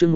chương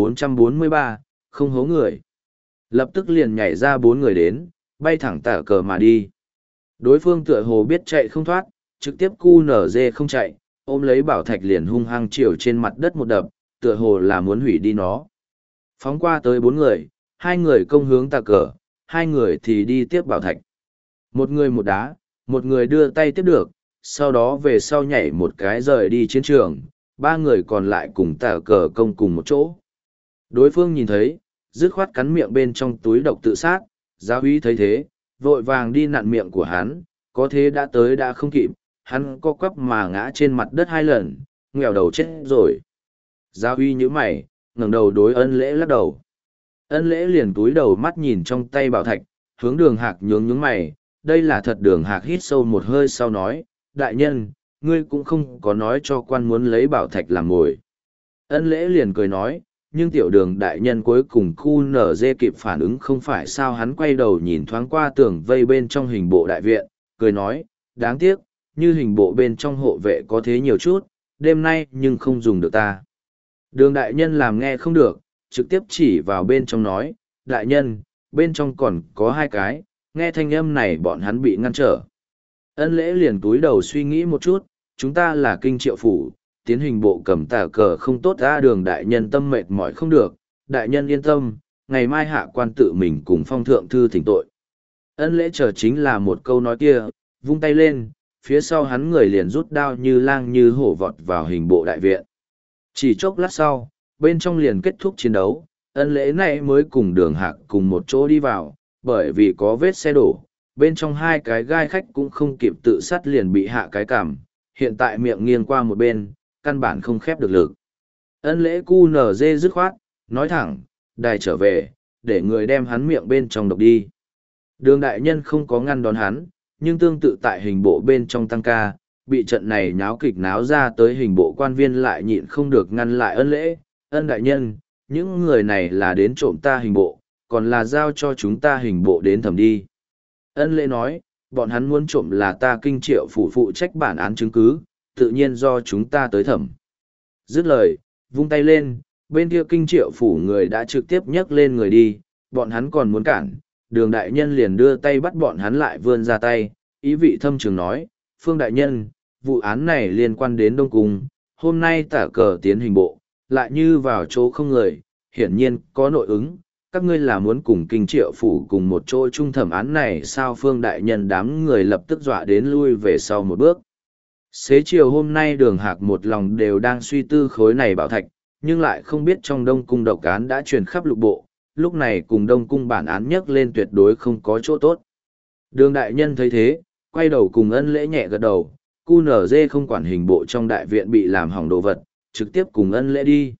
1443, không hố người. Lập tức liền nhảy ra 4 người đến, bay thẳng tả cờ mà đi. Đối phương tựa hồ biết chạy không thoát, trực tiếp cu nở dê không chạy, ôm lấy bảo thạch liền hung hăng chiều trên mặt đất một đập, tựa hồ là muốn hủy đi nó. Phóng qua tới 4 người, 2 người công hướng tà cờ, 2 người thì đi tiếp bảo thạch. Một người một đá, một người đưa tay tiếp được, sau đó về sau nhảy một cái rời đi chiến trường, 3 người còn lại cùng tà cờ công cùng một chỗ. Đối phương nhìn thấy, dứt khoát cắn miệng bên trong túi độc tự sát, giáo úy thấy thế, vội vàng đi nặn miệng của hắn, có thế đã tới đã không kịp, hắn co quắp mà ngã trên mặt đất 2 lần, nghèo đầu chết rồi. Giáo úy nhíu mày, ngẩng đầu đối Ân Lễ lắc đầu. Ân Lễ liền túi đầu mắt nhìn trong tay bảo thạch, hướng Đường Hạc nhướng mày, đây là thật. Đường Hạc hít sâu một hơi sau nói, đại nhân, ngươi cũng không có nói cho quan muốn lấy bảo thạch làm mồi. Ân Lễ liền cười nói, nhưng tiểu Đường đại nhân cuối cùng khu nở dê kịp phản ứng không phải sao. Hắn quay đầu nhìn thoáng qua tường vây bên trong hình bộ đại viện, cười nói, đáng tiếc, như hình bộ bên trong hộ vệ có thế nhiều chút, đêm nay nhưng không dùng được ta. Đường đại nhân làm nghe không được, trực tiếp chỉ vào bên trong nói, đại nhân, bên trong còn có 2 cái, nghe thanh âm này bọn hắn bị ngăn trở. Ân Lễ liền túi đầu suy nghĩ một chút, chúng ta là kinh triệu phủ, tiến hình bộ cầm tà cờ không tốt ra. Đường đại nhân tâm mệt mỏi không được, đại nhân yên tâm, ngày mai hạ quan tự mình cùng phong thượng thư thỉnh tội. Ân Lễ chờ chính là một câu nói kia, vung tay lên, phía sau hắn người liền rút đao như lang như hổ vọt vào hình bộ đại viện. Chỉ chốc lát sau, bên trong liền kết thúc chiến đấu, Ân Lễ này mới cùng Đường Hạc cùng một chỗ đi vào, bởi vì có vết xe đổ, bên trong 2 cái gai khách cũng không kịp tự sát liền bị hạ cái cằm, hiện tại miệng nghiêng qua một bên, căn bản không khép được lực. Ân Lễ cu nở dê dứt khoát, nói thẳng, đài trở về, để người đem hắn miệng bên trong độc đi. Đường đại nhân không có ngăn đón hắn, nhưng tương tự tại hình bộ bên trong tăng ca, bị trận này nháo kịch náo ra tới hình bộ quan viên lại nhịn không được ngăn lại Ân Lễ. Ân đại nhân, những người này là đến trộm ta hình bộ, còn là giao cho chúng ta hình bộ đến thẩm đi. Ân Lễ nói, bọn hắn muốn trộm là ta kinh triệu phủ phụ trách bản án chứng cứ, tự nhiên do chúng ta tới thẩm. Dứt lời, vung tay lên, bên kia kinh triệu phủ người đã trực tiếp nhấc lên người đi, bọn hắn còn muốn cản, Đường đại nhân liền đưa tay bắt bọn hắn lại vươn ra tay, ý vị thâm trường nói, Phương đại nhân, vụ án này liên quan đến Đông Cung, hôm nay tả cờ tiến hình bộ, lại như vào chỗ không người, hiển nhiên có nội ứng, các ngươi là muốn cùng kinh triệu phủ cùng một chỗ trung thẩm án này sao? Phương đại nhân đám người lập tức dọa đến lui về sau một bước. Xế chiều hôm nay Đường Hạc một lòng đều đang suy tư khối này bảo thạch, nhưng lại không biết trong Đông Cung độc án đã truyền khắp lục bộ, lúc này cùng Đông Cung bản án nhắc lên tuyệt đối không có chỗ tốt. Đường đại nhân thấy thế, quay đầu cùng Ân Lễ nhẹ gật đầu, cu nở dê không quản hình bộ trong đại viện bị làm hỏng đồ vật, trực tiếp cùng Ân Lễ đi.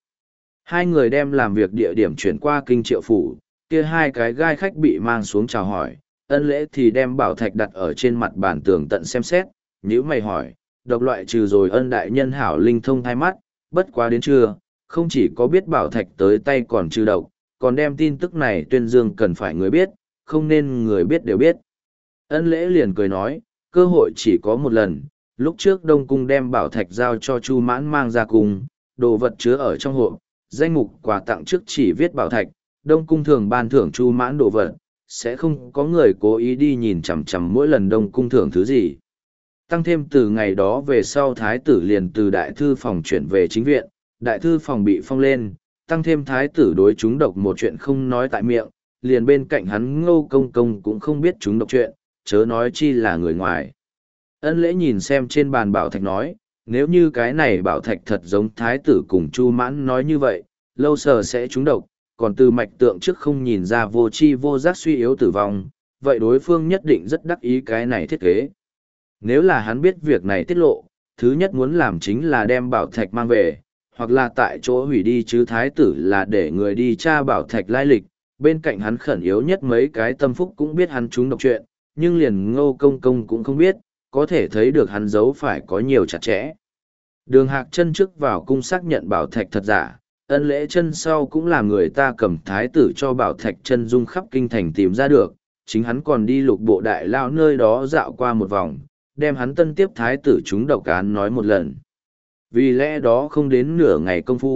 2 người đem làm việc địa điểm chuyển qua kinh triệu phủ, kia 2 cái gai khách bị mang xuống chào hỏi, Ân Lễ thì đem bảo thạch đặt ở trên mặt bàn tường tận xem xét, nhíu mày hỏi, độc loại trừ rồi Ân đại nhân hảo linh thông thay mắt, bất quá đến trưa, không chỉ có biết bảo thạch tới tay còn trừ độc, còn đem tin tức này tuyên dương cần phải người biết, không nên người biết đều biết. Ân Lễ liền cười nói, cơ hội chỉ có một lần, lúc trước Đông Cung đem bảo thạch giao cho Chu Mãn mang ra cùng, đồ vật chứa ở trong hộp, danh mục quà tặng trước chỉ viết bảo thạch, Đông Cung thường ban thưởng Chu Mãn đồ vật, sẽ không có người cố ý đi nhìn chằm chằm mỗi lần Đông Cung thưởng thứ gì. Tăng thêm từ ngày đó về sau Thái tử liền từ đại thư phòng chuyển về chính viện, đại thư phòng bị phong lên, tăng thêm Thái tử đối chúng độc một chuyện không nói tại miệng, liền bên cạnh hắn Ngô Công Công cũng không biết chúng độc chuyện, chớ nói chi là người ngoài. Ân Lễ nhìn xem trên bàn bảo thạch nói, nếu như cái này bảo thạch thật giống Thái tử cùng Chu Mãn nói như vậy, lâu sờ sẽ trúng độc, còn từ mạch tượng trước không nhìn ra vô tri vô giác suy yếu tử vong, vậy đối phương nhất định rất đắc ý cái này thiết kế. Nếu là hắn biết việc này tiết lộ, thứ nhất muốn làm chính là đem bảo thạch mang về, hoặc là tại chỗ hủy đi, chứ Thái tử là để người đi tra bảo thạch lai lịch. Bên cạnh hắn khẩn yếu nhất mấy cái tâm phúc cũng biết hắn trúng độc chuyện, nhưng liền Ngô Công Công cũng không biết, có thể thấy được hắn giấu phải có nhiều chặt chẽ. Đường Hạc chân trước vào cung xác nhận bảo thạch thật giả, Ân Lễ chân sau cũng là người ta cầm Thái tử cho bảo thạch chân dung khắp kinh thành tìm ra được, chính hắn còn đi lục bộ đại lao nơi đó dạo qua một vòng, đem hắn tân tiếp Thái tử trúng độc án nói một lần. Vì lẽ đó không đến nửa ngày công phu,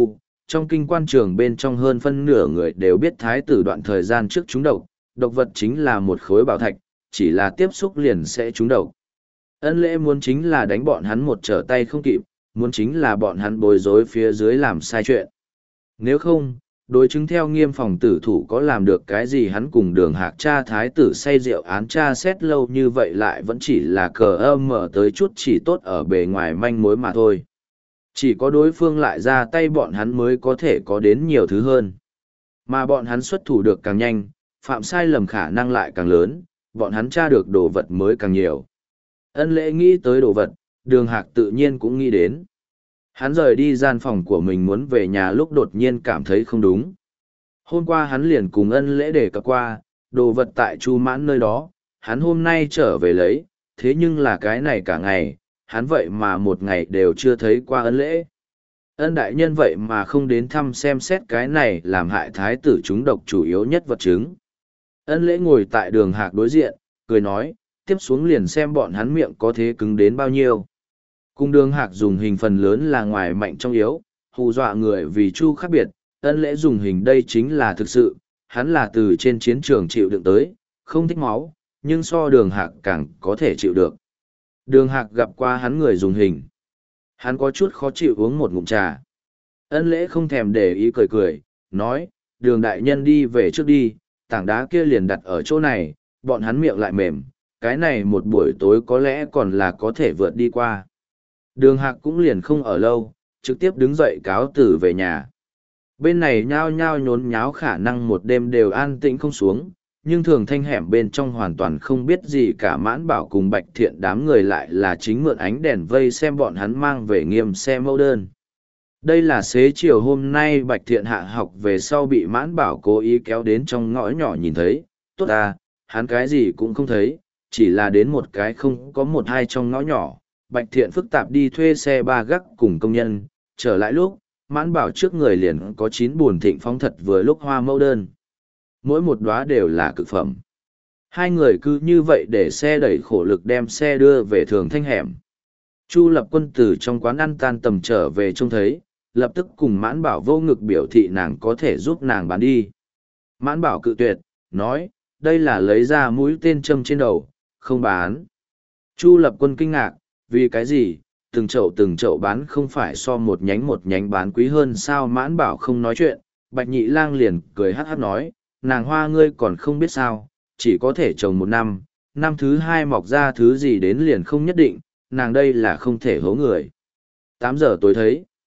trong kinh quan trường bên trong hơn phân nửa người đều biết thái tử đoạn thời gian trước trúng độc, độc vật chính là một khối bảo thạch, chỉ là tiếp xúc liền sẽ trúng độc. Ân Lễ muốn chính là đánh bọn hắn một trở tay không kịp, muốn chính là bọn hắn bối rối phía dưới làm sai chuyện. Nếu không, đối chứng theo nghiêm phòng tử thủ có làm được cái gì, hắn cùng Đường Hạc cha thái tử say rượu án tra xét lâu như vậy lại vẫn chỉ là cờ âm mở tới chút chỉ tốt ở bề ngoài manh mối mà thôi. Chỉ có đối phương lại ra tay bọn hắn mới có thể có đến nhiều thứ hơn. Mà bọn hắn xuất thủ được càng nhanh, phạm sai lầm khả năng lại càng lớn, bọn hắn tra được đồ vật mới càng nhiều. Ân Lễ nghĩ tới đồ vật, Đường Hạc tự nhiên cũng nghĩ đến. Hắn rời đi gian phòng của mình muốn về nhà lúc đột nhiên cảm thấy không đúng. Hôm qua hắn liền cùng Ân Lễ đề cập qua, đồ vật tại Chu Mãn nơi đó, hắn hôm nay trở về lấy, thế nhưng là cái này cả ngày, hắn vậy mà một ngày đều chưa thấy qua Ân Lễ. Ân đại nhân vậy mà không đến thăm xem xét cái này làm hại thái tử chúng độc chủ yếu nhất vật chứng. Ân Lễ ngồi tại Đường Hạc đối diện, cười nói, tiếp xuống liền xem bọn hắn miệng có thế cứng đến bao nhiêu. Cùng Đường Hạc dùng hình phần lớn là ngoài mạnh trong yếu, hù dọa người vì Chu khác biệt, Ân Lễ dùng hình đây chính là thực sự, hắn là từ trên chiến trường chịu đựng tới, không thích máu, nhưng so Đường Hạc càng có thể chịu được. Đường Hạc gặp qua hắn người dùng hình. Hắn có chút khó chịu uống một ngụm trà. Ân Lễ không thèm để ý cười cười, nói, Đường đại nhân đi về trước đi, tảng đá kia liền đặt ở chỗ này, bọn hắn miệng lại mềm, cái này một buổi tối có lẽ còn là có thể vượt đi qua. Đường Hạc cũng liền không ở lâu, trực tiếp đứng dậy cáo tử về nhà. Bên này nhao nhao nhốn nháo khả năng một đêm đều an tĩnh không xuống, nhưng thường thanh hẻm bên trong hoàn toàn không biết gì cả. Mãn Bảo cùng Bạch Thiện đám người lại là chính mượn ánh đèn vây xem bọn hắn mang về Nghiêm xe mẫu đơn. Đây là xế chiều hôm nay Bạch Thiện hạ học về sau bị Mãn Bảo cố ý kéo đến trong ngõ nhỏ nhìn thấy, tốt à, hắn cái gì cũng không thấy, chỉ là đến một cái không có một hai trong ngõ nhỏ. Bạch Thiện phức tạp đi thuê xe ba gác cùng công nhân, trở lại lúc, Mãn Bảo trước người liền có 9 buồn thịnh phong thật vừa lúc hoa mẫu đơn. Mỗi một đóa đều là cực phẩm. Hai người cứ như vậy để xe đẩy khổ lực đem xe đưa về Thường Thanh hẻm. Chu Lập Quân từ trong quán ăn tan tầm trở về trông thấy, lập tức cùng Mãn Bảo vô ngực biểu thị nàng có thể giúp nàng bán đi. Mãn Bảo cự tuyệt, nói, đây là lấy ra mũi tên châm trên đầu, không bán. Chu Lập Quân kinh ngạc, vì cái gì, từng chậu bán không phải so một nhánh bán quý hơn sao? Mãn Bảo không nói chuyện, Bạch Nhị Lang liền cười hát hát nói, nàng hoa ngươi còn không biết sao, chỉ có thể trồng 1 năm, năm thứ 2 mọc ra thứ gì đến liền không nhất định, nàng đây là không thể hố người. 8 giờ tối thấy.